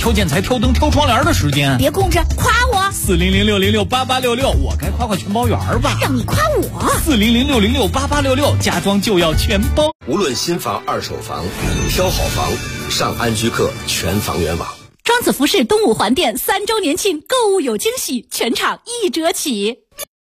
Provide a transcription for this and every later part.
挑建材、挑灯、挑窗帘的时间。 别空着，夸我。 400-606-8866，我该夸夸全包圆吧？ 让你夸我。 400-606-8866，家装就要全包。 无论新房、二手房，挑好房，上安居客全房源网。 庄子服饰东五环店3周年庆，购物有惊喜，全场1折起。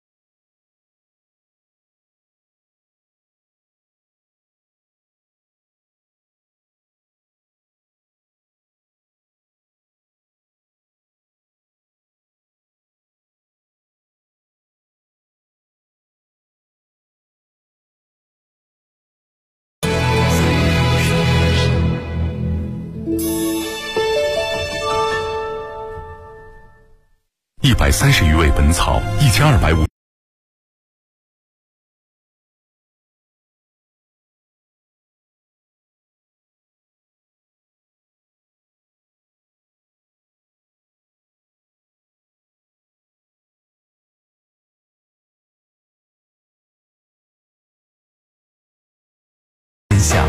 130余味本草，1250。分享。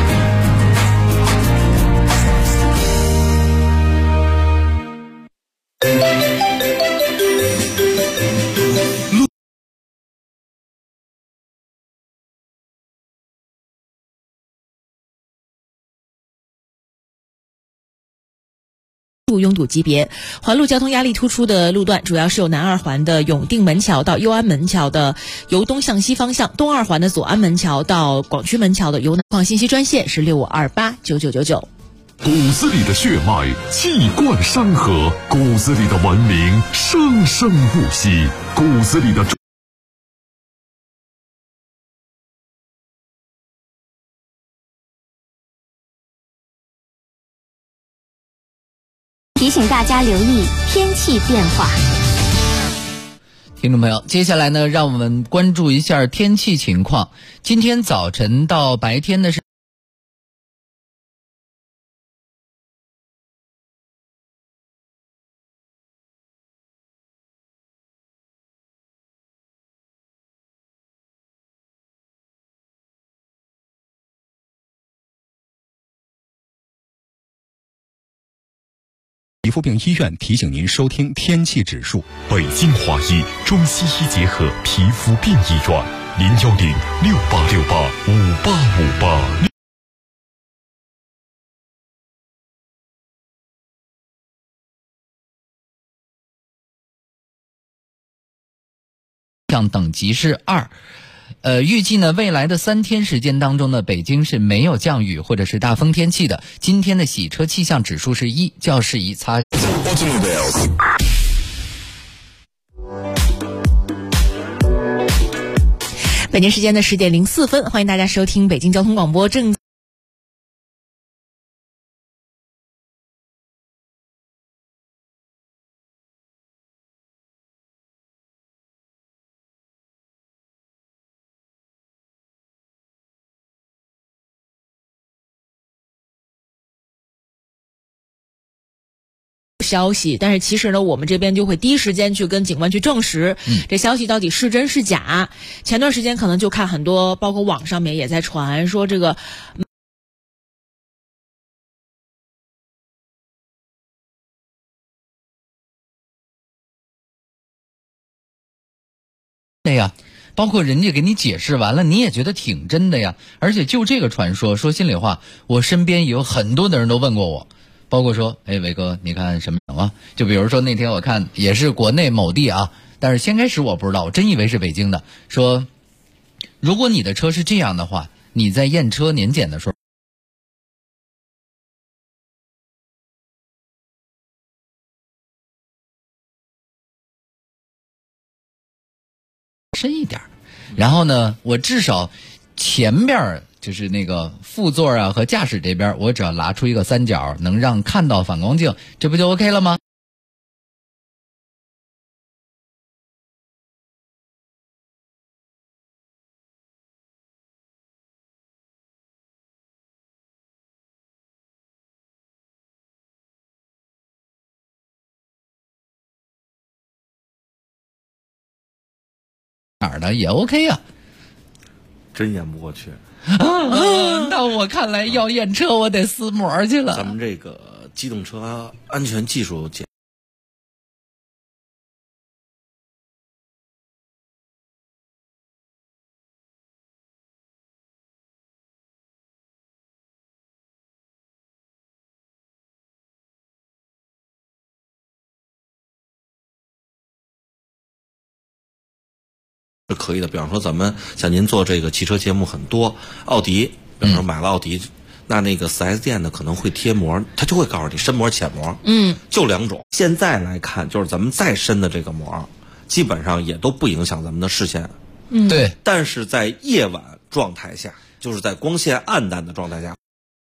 拥堵级别，环路交通压力突出的路段主要是有南二环的永定门桥到右安门桥的由东向西方向，东二环的左安门桥到广渠门桥的由南向信息专线是65289999。 骨子里的血脉，气贯山河；骨子里的文明，生生不息；骨子里的提醒大家留意天气变化。 听众朋友，接下来呢，让我们关注一下天气情况。今天早晨到白天的是皮肤病医院提醒您收听天气指数。 北京华医中西医结合皮肤病医院，01068685858。 等级是2。预计呢，未来的3天时间当中呢，北京是没有降雨或者是大风天气的。今天的洗车气象指数是1，较适宜擦。 北京时间的10点04分，欢迎大家收听北京交通广播正。消息，但是其实呢，我们这边就会第一时间去跟警官去证实，这消息到底是真是假。前段时间可能就看很多，包括网上面也在传说这个。 对呀，包括人家给你解释完了，你也觉得挺真的呀。而且就这个传说，说心里话，我身边也有很多的人都问过我。包括说，伟哥，你看什么啊？就比如说那天我看也是国内某地啊，但是先开始我不知道，我真以为是北京的。说，如果你的车是这样的话，你在验车年检的时候，深一点。然后呢，我至少前边就是那个副座啊和驾驶这边，我只要拿出一个三角，能让看到反光镜，这不就 OK 了吗？哪儿的也 OK 呀、 真验不过去。 那我看来要验车，我得撕膜去了。 咱们这个机动车安全技术检。是可以的，比方说咱们像您做这个汽车节目很多，奥迪，比方说买了奥迪，那个 4S 店呢可能会贴膜，他就会告诉你深膜、浅膜，就2种。现在来看，就是咱们再深的这个膜，基本上也都不影响咱们的视线， 对。 但是在夜晚状态下，就是在光线暗淡的状态下。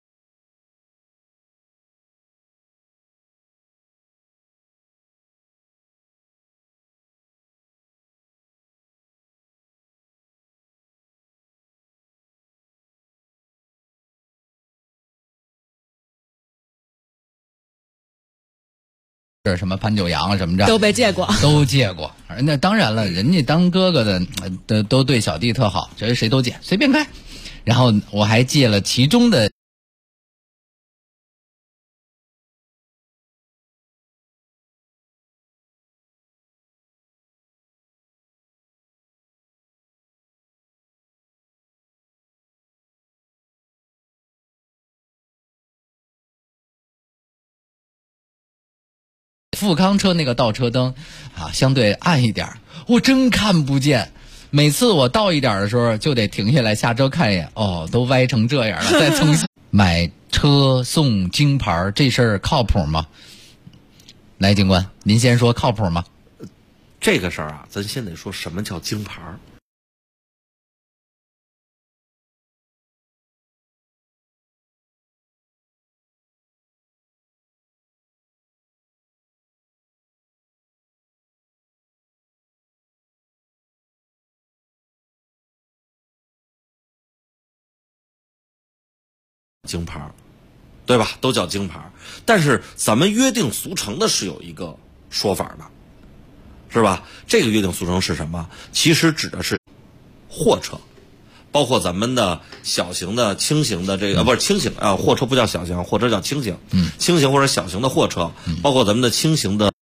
是什么潘九阳什么的都被借过， 都借过。那当然了，人家当哥哥的都对小弟特好，这谁都借，随便开。然后我还借了其中的。富康车那个倒车灯啊，相对暗一点，我真看不见。每次我倒一点的时候，就得停下来下车看一眼，哦，都歪成这样了，再重新买车送京牌，这事儿靠谱吗？来，警官，您先说靠谱吗？ 这个事儿啊，咱先得说什么叫京牌。京牌，对吧？都叫京牌，但是咱们约定俗成的是有一个说法的，是吧？这个约定俗成是什么？其实指的是货车，包括咱们的小型的、轻型的这个不是轻型啊，货车不叫小型，货车叫轻型，轻型或者小型的货车，包括咱们的轻型的。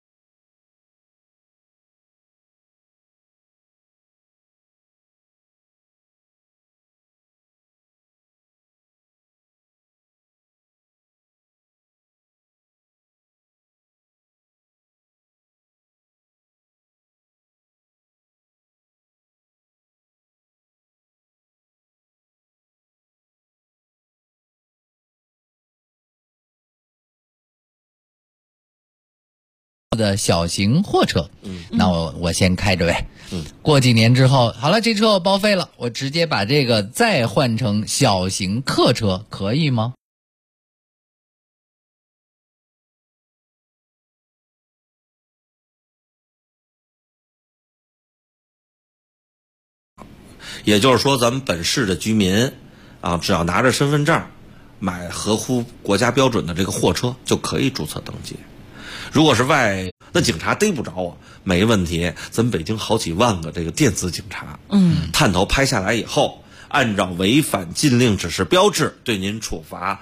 的小型货车，那我先开着呗。过几年之后，好了，这车我报废了，我直接把这个再换成小型客车，可以吗？ 也就是说，咱们本市的居民啊，只要拿着身份证，买合乎国家标准的这个货车，就可以注册登记。如果是那警察逮不着我，没问题。咱北京好几万个这个电子警察，探头拍下来以后，按照违反禁令指示标志对您处罚。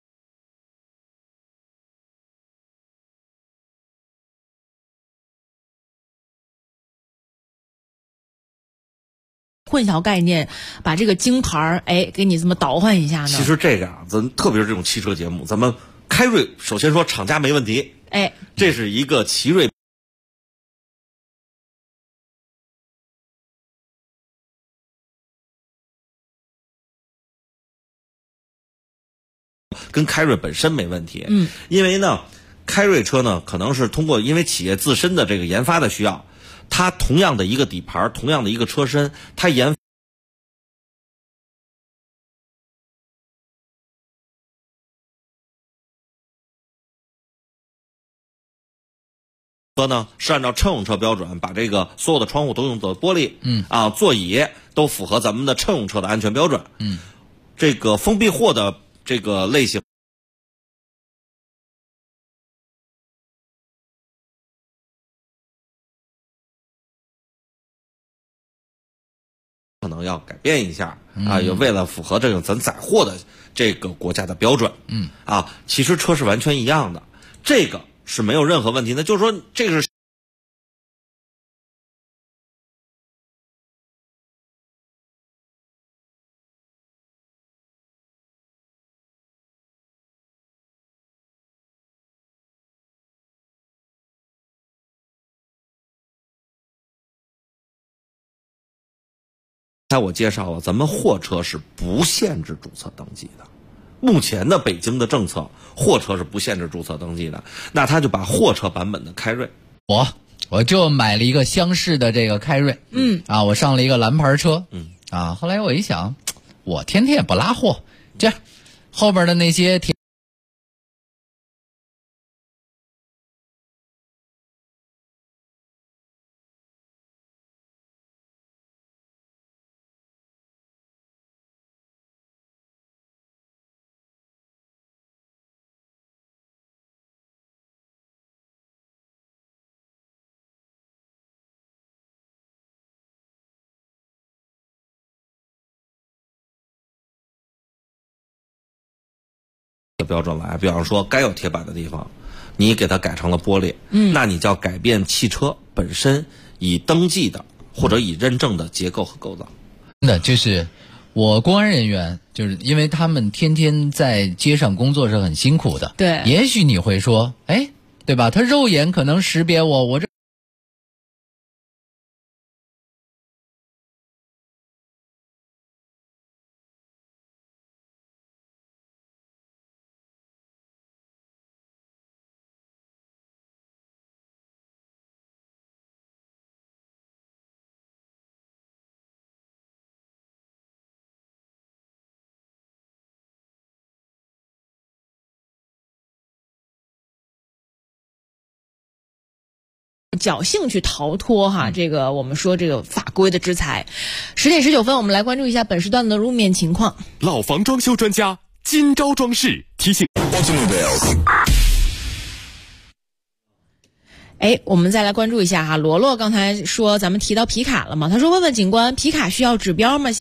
混淆概念，把这个京牌给你这么倒换一下呢？ 其实这个啊，咱特别是这种汽车节目，咱们开瑞首先说厂家没问题。这是一个奇瑞跟开瑞本身没问题，因为呢，开瑞车呢可能是通过因为企业自身的这个研发的需要，它同样的一个底盘，同样的一个车身，它车呢是按照乘用车标准，把这个所有的窗户都用的玻璃，座椅都符合咱们的乘用车的安全标准，这个封闭货的这个类型可能要改变一下啊，也为了符合这个咱载货的这个国家的标准。其实车是完全一样的，这个是没有任何问题的。就是说，这个是我介绍了，咱们货车是不限制注册登记的。目前的北京的政策，货车是不限制注册登记的。那他就把货车版本的开瑞， 我就买了一个厢式的这个开瑞，我上了一个蓝牌车，后来我一想，我天天也不拉货，这样后边的那些标准来，比方说该有铁板的地方，你给它改成了玻璃，那你就要改变汽车本身已登记的或者已认证的结构和构造。 那就是我公安人员，就是因为他们天天在街上工作是很辛苦的。 对， 也许你会说，对吧？他肉眼可能识别我这。 侥幸去逃脱这个我们说这个法规的制裁。10:19，我们来关注一下本时段的路面情况。 老房装修专家金招装饰提醒。 我们再来关注一下罗罗刚才说咱们提到皮卡了嘛，他说问问警官，皮卡需要指标吗？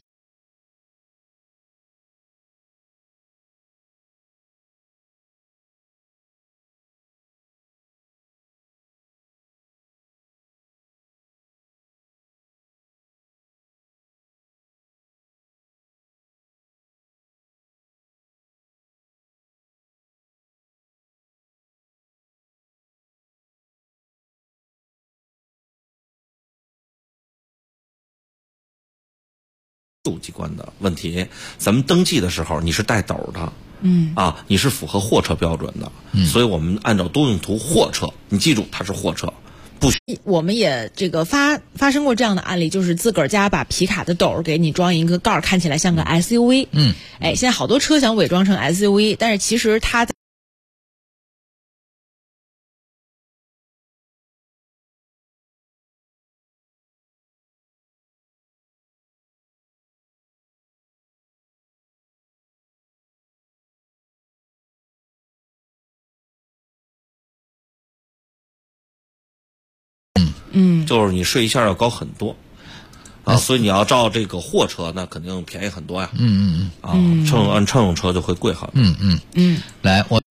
主机关的问题，咱们登记的时候你是带斗的，你是符合货车标准的，所以我们按照多用途货车，你记住它是货车，不许。 我们也这个发生过这样的案例，就是自个儿家把皮卡的斗给你装一个盖儿，看起来像个 SUV。现在好多车想伪装成 SUV， 但是其实它就是你税一下要高很多所以你要照这个货车，那肯定便宜很多呀。乘用车就会贵很多。 来，我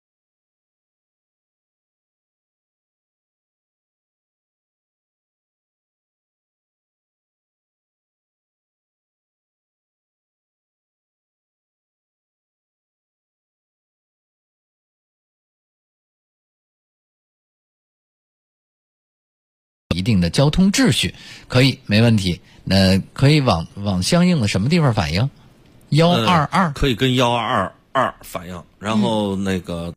一定的交通秩序，可以没问题。那可以往相应的什么地方反映？122 可以跟122反映，然后那个。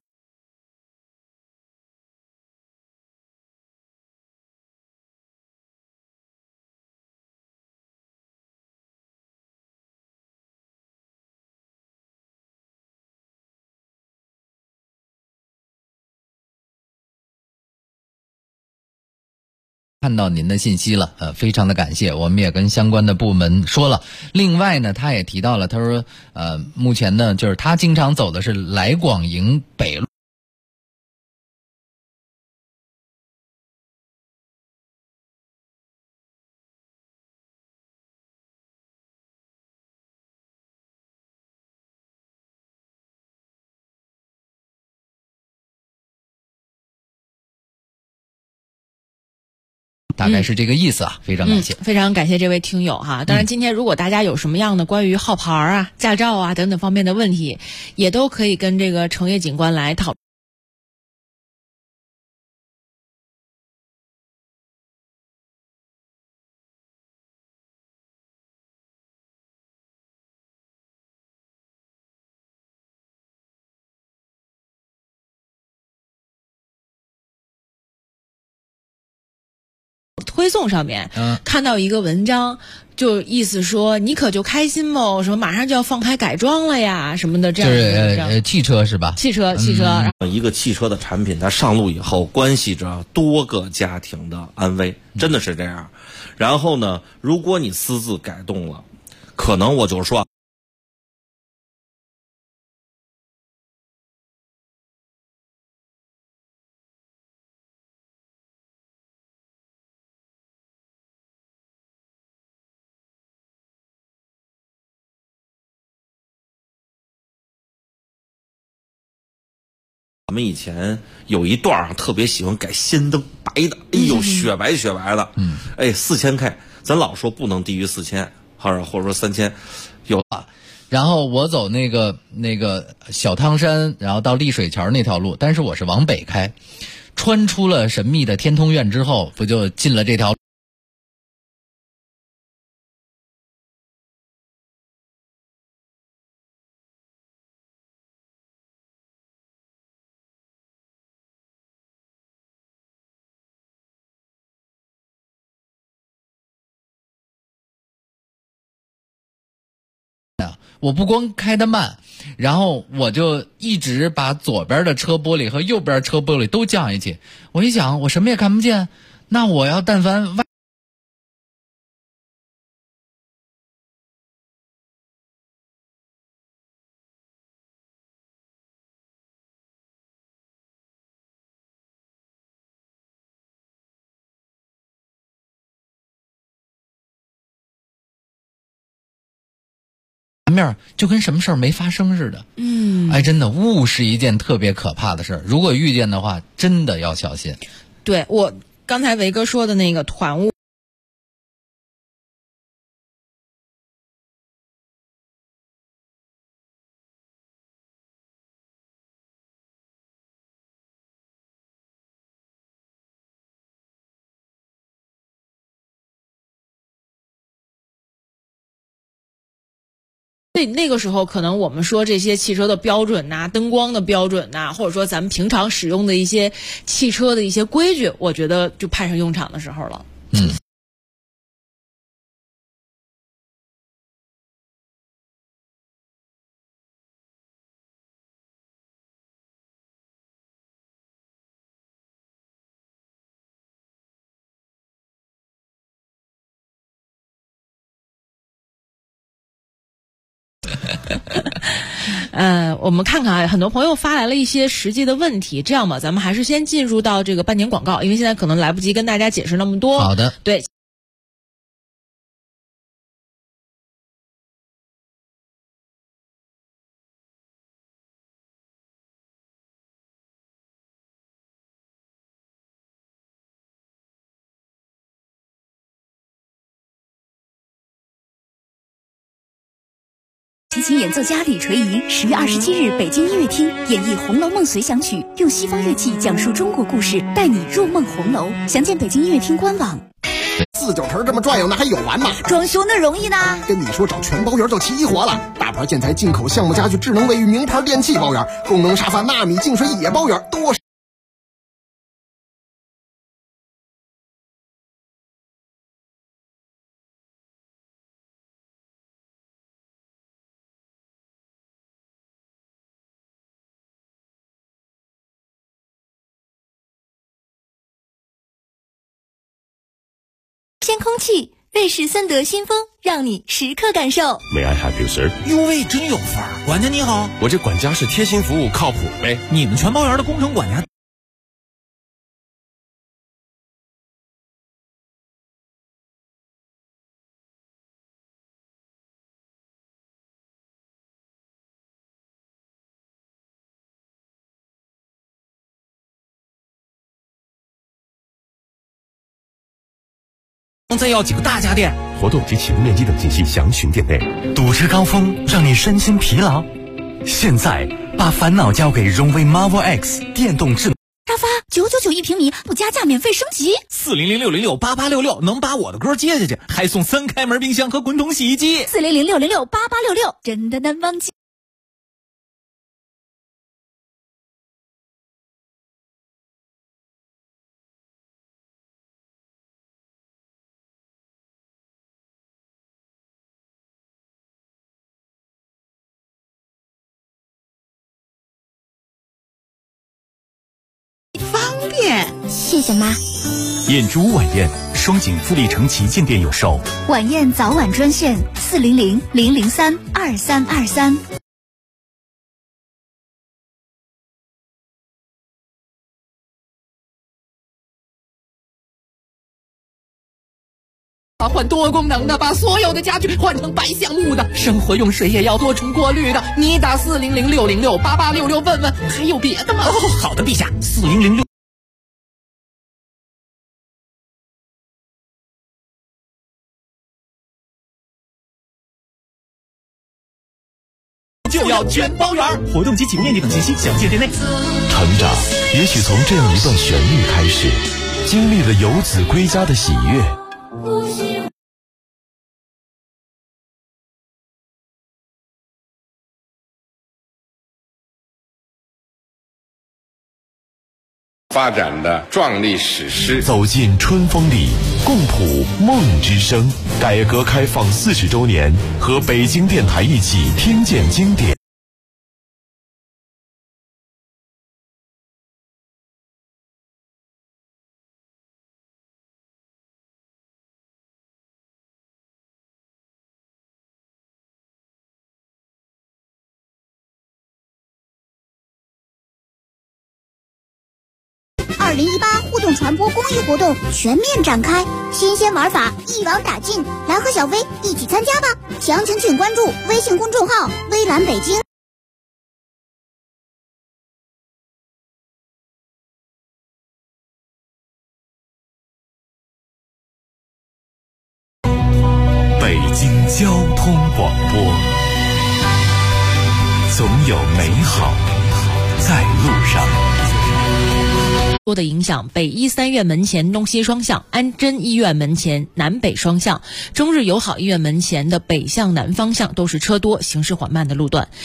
看到您的信息了，非常的感谢，我们也跟相关的部门说了。另外呢，他也提到了，他说，目前呢，就是他经常走的是来广营北路。 大概是这个意思啊，非常感谢。 非常感谢这位听友哈。当然，今天如果大家有什么样的关于号牌啊、驾照啊等等方面的问题，也都可以跟这个程烨警官来讨论。推送上面看到一个文章，就意思说你可就开心吧，什么马上就要放开改装了呀什么的，这样的文章。 汽车是吧？ 汽车。 一个汽车的产品，它上路以后，关系着多个家庭的安危，真的是这样。然后呢，如果你私自改动了，可能我就是说。我们以前有一段特别喜欢改氙灯，白的，哎呦，雪白的，4000K，咱老说不能低于4000，或者说3000，有啊。 然后我走那个小汤山，然后到丽水桥那条路，但是我是往北开，穿出了神秘的天通苑之后，不就进了这条路。我不光开得慢，然后我就一直把左边的车玻璃和右边车玻璃都降下去。我一想，我什么也看不见，那我要但凡面就跟什么事儿没发生似的。真的，雾是一件特别可怕的事儿，如果遇见的话，真的要小心。 对，我刚才维哥说的那个团雾。对，那个时候可能我们说这些汽车的标准呐、灯光的标准呐，或者说咱们平常使用的一些汽车的一些规矩，我觉得就派上用场的时候了。我们看看啊，很多朋友发来了一些实际的问题。这样吧，咱们还是先进入到这个半年广告，因为现在可能来不及跟大家解释那么多。 好的， 对。 齐秦演奏家李垂仪10月27日北京音乐厅演绎《红楼梦随想曲》，用西方乐器讲述中国故事，带你入梦红楼。详见北京音乐厅官网。 四九城这么转悠，那还有完吗？ 装修那容易呢？ 跟你说，找全包圆就齐活了。大牌建材、进口橡木家具、智能卫浴、名牌电器包圆，功能沙发、纳米净水也包圆，多。 鲜空气，瑞士森德新风，让你时刻感受。 May I help you, sir？ 哟喂，真有范儿！管家你好， 我这管家是贴心服务，靠谱呗。 你们全包园的工程管家再要几个大家电。 活动及启用面积等信息详询店内。 堵车高峰让你身心疲劳，现在把烦恼交给荣威 Marvel X 电动智能沙发999一平米，不加价免费升级。 4006068866能把我的歌接下去，还送3开门冰箱和滚筒洗衣机。 4006068866真的难忘记。 谢谢妈。 燕之屋晚宴，双井富力城旗舰店有售。 晚宴早晚专线400-003-2323。 换多功能的，把所有的家具换成白橡木的，生活用水也要多重过滤的。你打400-606-8866问问，还有别的吗？好的，陛下。4006就要全包圆。 活动及启用面积等信息详见店内。 成长也许从这样一段旋律开始，经历了游子归家的喜悦。 发展的壮丽史诗， 走进春风里，共谱梦之声。改革开放40周年，和北京电台一起听见经典。 2018互动传播公益活动全面展开，新鲜玩法一网打尽，来和小飞一起参加吧！详情请关注微信公众号“微蓝北京”。 北京交通广播，总有美好在路上。 多的影响，北医3院门前东西双向，安贞医院门前南北双向，中日友好医院门前的北向南方向都是车多、行驶缓慢的路段。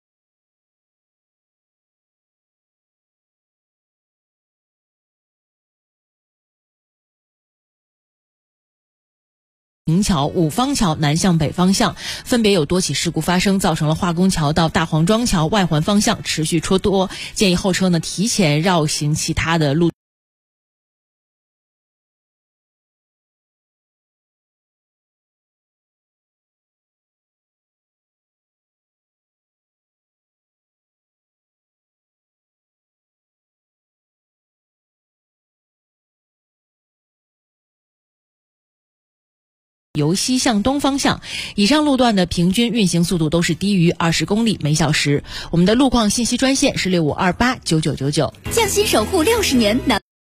宁桥、五方桥南向北方向分别有多起事故发生，造成了化工桥到大黄庄桥外环方向持续车多，建议后车呢提前绕行其他的路。由西向东方向，以上路段的平均运行速度都是低于20公里每小时。我们的路况信息专线是65289999。 匠心守护60年，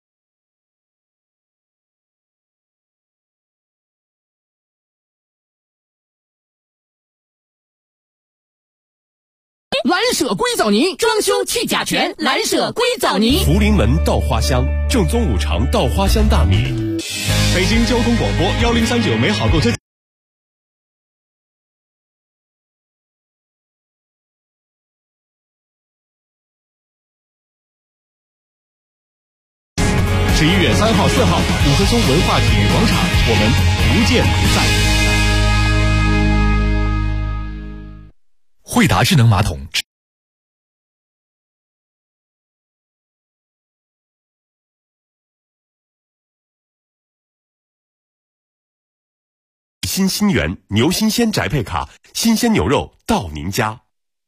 蓝舍硅藻泥装修去甲醛，蓝舍硅藻泥。 福临门稻花香，正宗五常稻花香大米。北京交通广播1039美好购车。11月3号、4号，五棵松文化体育广场，我们不见不散。 惠达智能马桶。 新新源牛新鲜宅配卡，新鲜牛肉到您家。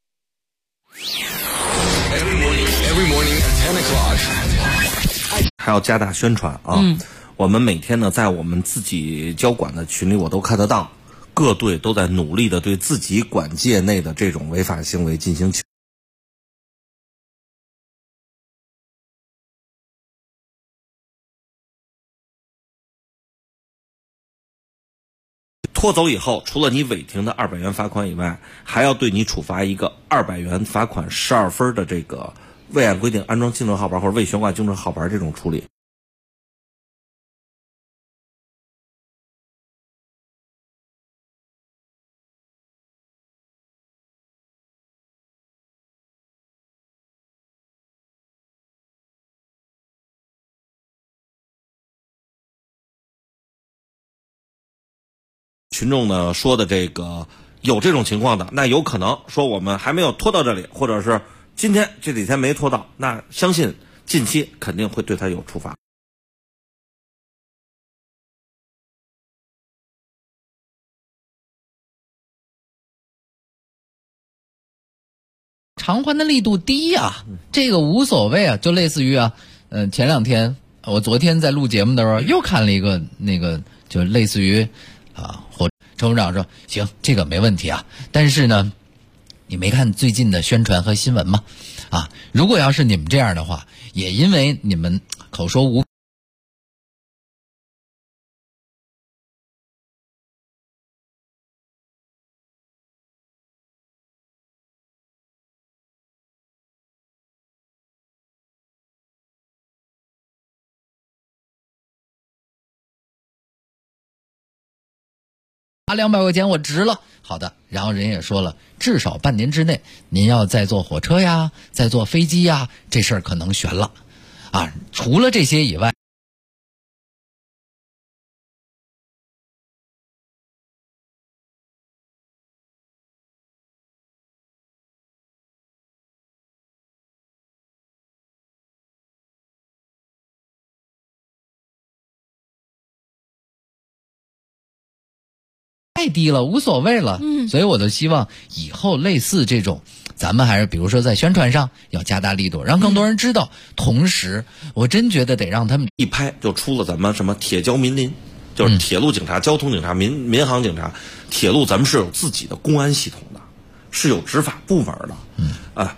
还要加大宣传啊！我们每天呢，在我们自己交管的群里，我都看得到，各队都在努力的对自己管界内的这种违法行为进行拖走以后，除了你违停的200元罚款以外，还要对你处罚一个200元罚款12分的这个未按规定安装精准号牌或者未悬挂精准号牌这种处理。群众呢说的这个有这种情况的，那有可能说我们还没有拖到这里，或者是今天这几天没拖到，那相信近期肯定会对他有处罚。 偿还的力度低啊，这个无所谓啊，就类似于前2天我昨天在录节目的时候又看了一个那个，就类似于陈部长说行，这个没问题啊，但是呢，你没看最近的宣传和新闻吗？如果要是你们这样的话，也因为你们口说无200块钱我值了，好的，然后人也说了，至少半年之内您要再坐火车呀，再坐飞机呀，这事儿可能悬了除了这些以外，太低了，无所谓了。所以我就希望以后类似这种，咱们还是比如说在宣传上要加大力度，让更多人知道。同时，我真觉得得让他们一拍就出了咱们什么铁交民林，就是铁路警察、交通警察、民航警察。铁路咱们是有自己的公安系统的，是有执法部门的。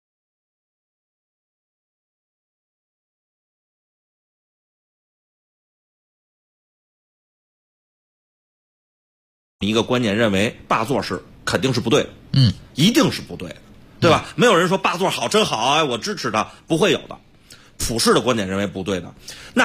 一个观念认为霸座是肯定是不对的，一定是不对的，对吧？没有人说霸座好真好，我支持他，不会有的。普世的观点认为不对的，那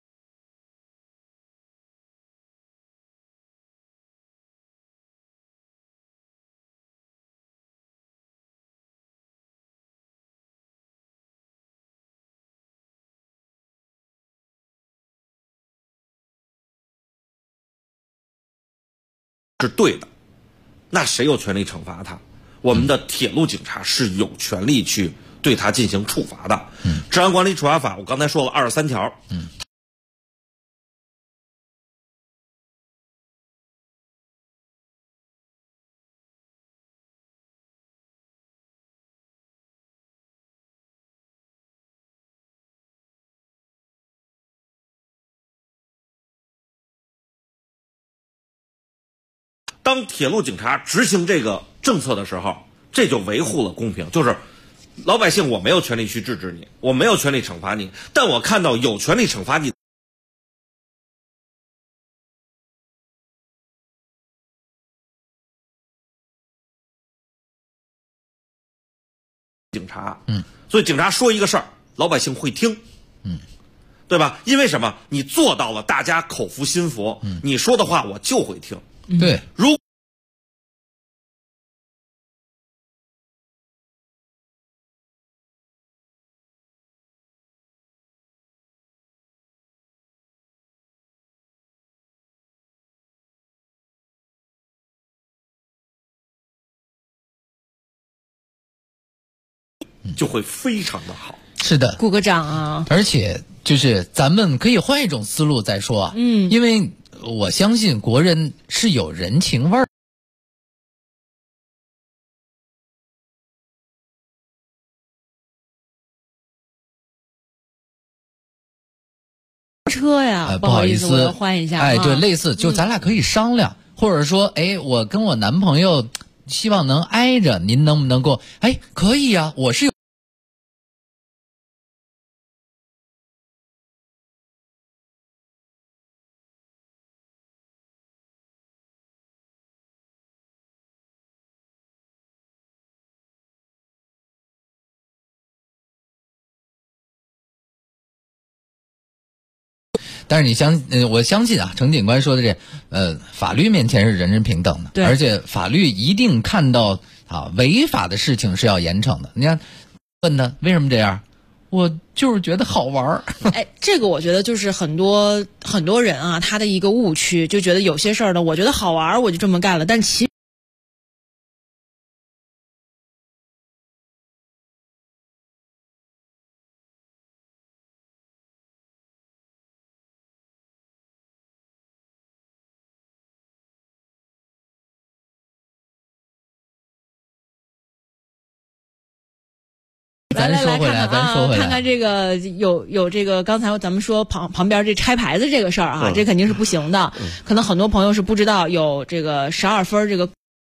是对的，那谁有权利惩罚他？我们的铁路警察是有权利去对他进行处罚的。治安管理处罚法我刚才说了23条。当铁路警察执行这个政策的时候，这就维护了公平，就是老百姓我没有权利去制止你，我没有权利惩罚你，但我看到有权利惩罚你警察，所以警察说一个事儿，老百姓会听，对吧？因为什么？你做到了大家口服心服，你说的话我就会听。 对， 如就会非常的好。 是的， 鼓个掌啊！ 而且就是咱们可以换一种思路再说啊，因为我相信国人是有人情味儿。 车呀， 不好意思， 我要换一下。 对，类似，就咱俩可以商量，或者说，我跟我男朋友希望能挨着，您能不能够？可以呀，我是有。 但是我相信啊，程警官说的法律面前是人人平等的， 对， 而且法律一定看到违法的事情是要严惩的。你看，问他为什么这样，我就是觉得好玩儿。 哎，这个我觉得就是很多人啊，他的一个误区，就觉得有些事儿呢，我觉得好玩，我就这么干了，但其实。 咱说回来， 看看这个有这个刚才咱们说旁边这拆牌子这个事儿啊，这肯定是不行的。可能很多朋友是不知道有这个12分这个。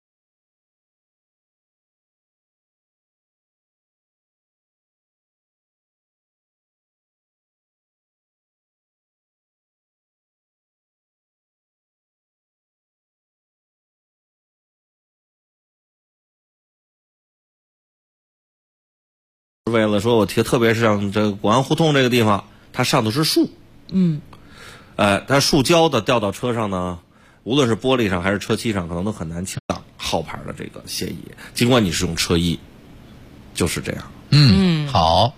为了说我特别是像这个广安胡同这个地方，它上的是树，它树胶的掉到车上呢，无论是玻璃上还是车漆上，可能都很难清到号牌的这个嫌疑。尽管你是用车衣，就是这样。 好，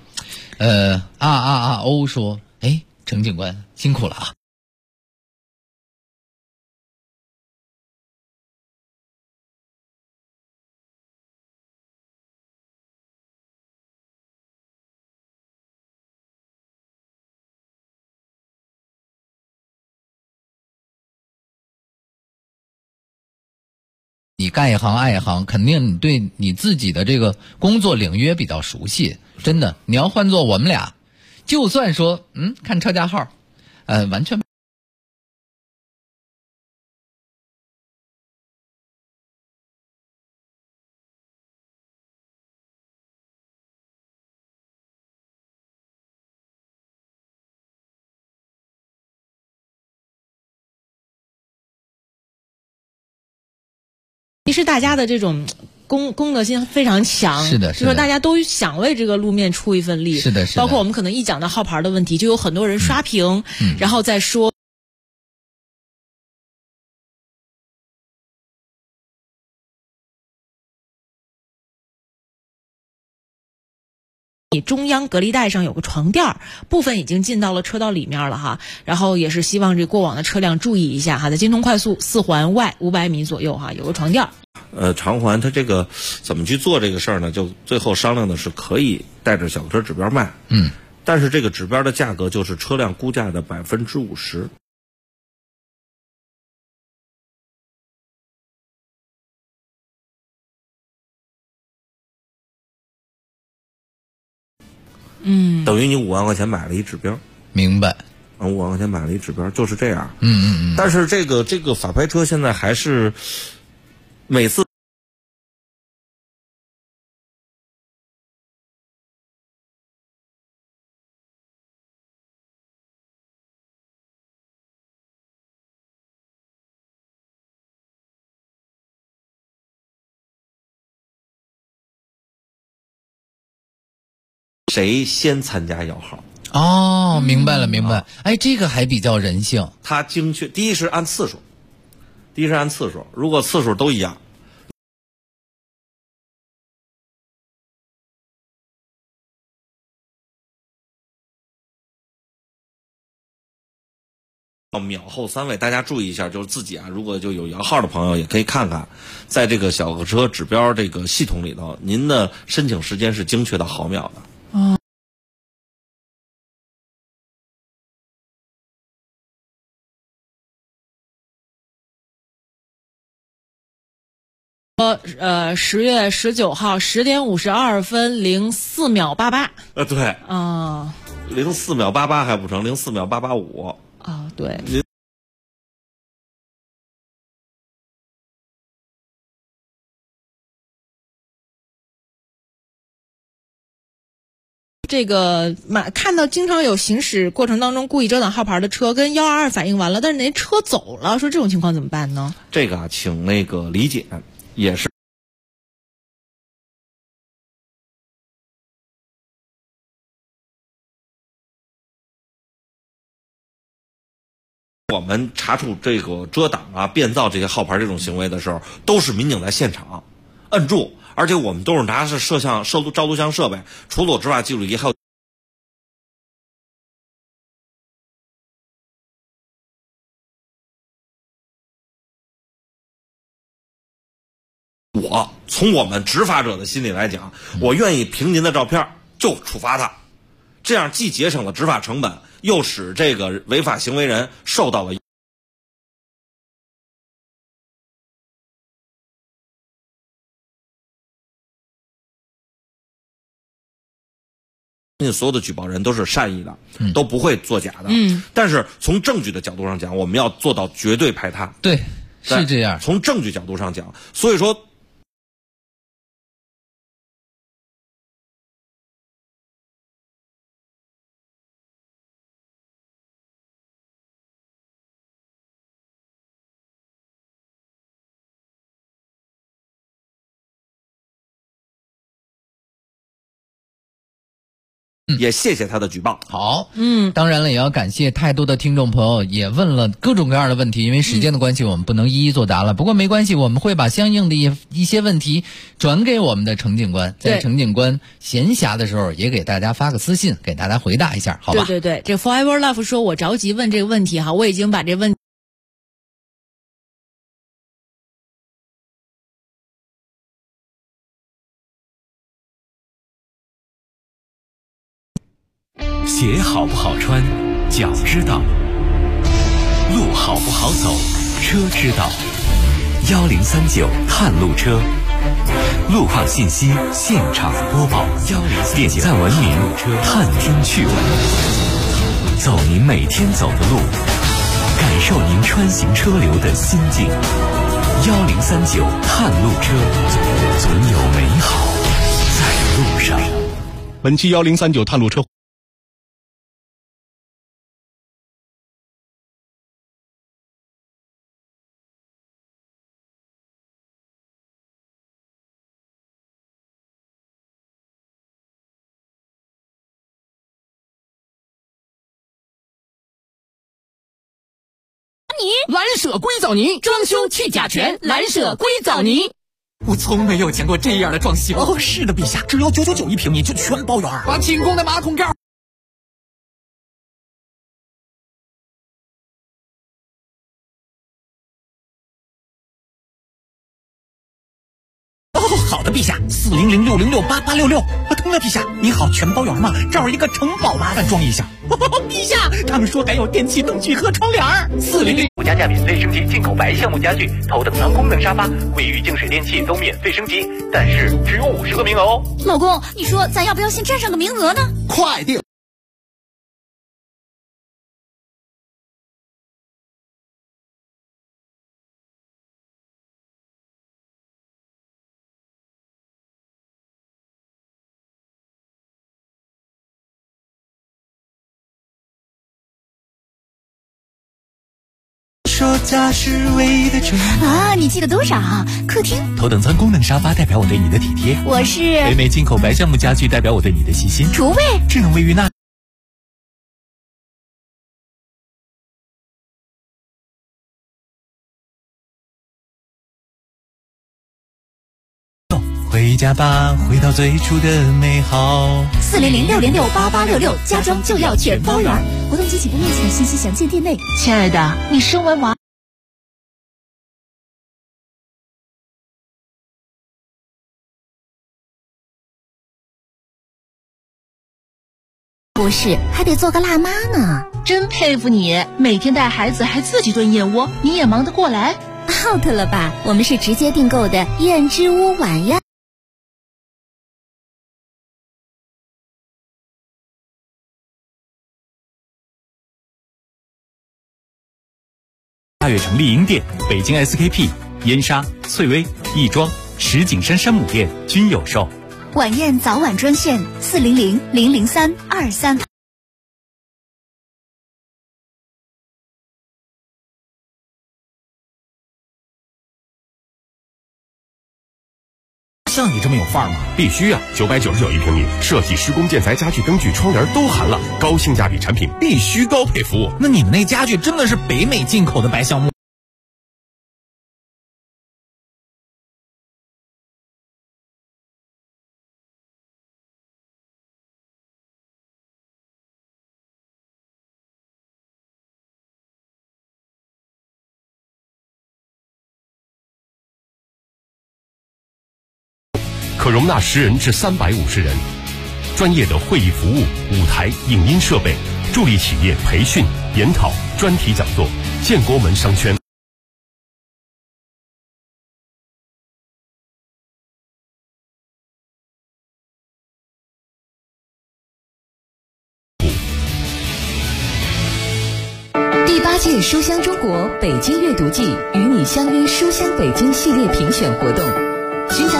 欧说，哎，程警官辛苦了啊。你干一行爱一行，肯定你对你自己的这个工作领域也比较熟悉。真的，你要换做我们俩，就算说看车架号，完全。 其实大家的这种公德心非常强， 是的， 就说大家都想为这个路面出一份力， 是的， 包括我们可能一讲到号牌的问题，就有很多人刷屏，然后再说。你中央隔离带上有个床垫，部分已经进到了车道里面了哈，然后也是希望这过往的车辆注意一下哈，在京通快速4环外500米左右哈有个床垫。 长环它这个怎么去做这个事儿呢？就最后商量的是可以带着小车指标卖，但是这个指标的价格就是车辆估价的50%。等于你5万块钱买了一指标， 明白 ？5万块钱买了一指标，就是这样。但是这个法拍车现在还是每次谁先参加摇号？ 哦，明白了，明白。哎，这个还比较人性。 它精确，第一是按次数，如果次数都一样，秒后3位，大家注意一下，就是自己啊，如果就有摇号的朋友，也可以看看，在这个小车指标这个系统里头，您的申请时间是精确到毫秒的。 10月19号10点52分04秒88。 对。04秒88还不成，04秒885。 对。这个看到经常有行驶过程当中故意遮挡号牌的车，跟122反映完了，但是那车走了，说这种情况怎么办呢？ 这个请那个理解，也是。 我们查处这个遮挡啊、变造这些号牌这种行为的时候，都是民警在现场摁住，而且我们都是拿着照录像设备，除了我执法记录仪，还有从我们执法者的心里来讲，我愿意凭您的照片就处罚他，这样既节省了执法成本，又使这个违法行为人受到了所有的举报人都是善意的，都不会作假的。但是从证据的角度上讲，我们要做到绝对排他。 对，是这样。 从证据角度上讲，所以说。也谢谢他的举报。 好，当然了，也要感谢太多的听众朋友也问了各种各样的问题，因为时间的关系，我们不能一一作答了。不过没关系，我们会把相应的一些问题转给我们的程警官，在程警官闲暇的时候，也给大家发个私信，给大家回答一下，好吧？ 对，这 Forever Love 说我着急问这个问题哈，我已经把这问题。 鞋好不好穿，脚知道；路好不好走，车知道。1039探路车，路况信息现场播报，点赞文明，探听趣闻，走您每天走的路，感受您穿行车流的心境。1039探路车，总有美好在路上。 本期1039探路车。 蓝舍硅藻泥装修去甲醛，蓝舍硅藻泥。我从没有见过这样的装修。哦，是的，陛下，只要999一平米就全包圆。把清空的马桶盖。哦，好的，陛下，400-606-8866。对了，陛下，你好，全包圆吗？这儿有一个城堡，麻烦装一下。陛下，他们说还有电器、灯具和窗帘。400 无加价免费升级进口白橡木家具，头等舱功能沙发，卫浴净水电器都免费升级，但是只有50个名额哦。 老公，你说咱要不要先占上个名额呢？ 快定！ 说家是唯一的宠啊！你记得多少？客厅头等舱功能沙发代表我对你的体贴， 我是北美进口白橡木家具代表我对你的细心， 厨卫智能卫浴那回家吧，回到最初的美好。 400-606-8866，家装就要全包圆。活动及起步面积等信息详见店内。亲爱的，你生完娃。不是，还得做个辣妈呢。 真佩服你，每天带孩子还自己炖燕窝，你也忙得过来。 out 了吧？我们是直接订购的燕之屋晚宴。 大悦城丽婴店、北京 SKP、燕莎、翠微、亦庄、石景山山姆店均有售。 晚宴早晚专线400-003-23。 像你这么有范儿吗？ 必须啊！999一平米，设计、施工、建材、家具、灯具、窗帘都含了，高性价比产品必须高配服务。 那你们那家具真的是北美进口的白橡木？ 可容纳10人至350人，专业的会议服务、舞台、影音设备，助力企业培训、研讨、专题讲座。建国门商圈。 第8届书香中国北京阅读季与你相约书香北京系列评选活动，寻找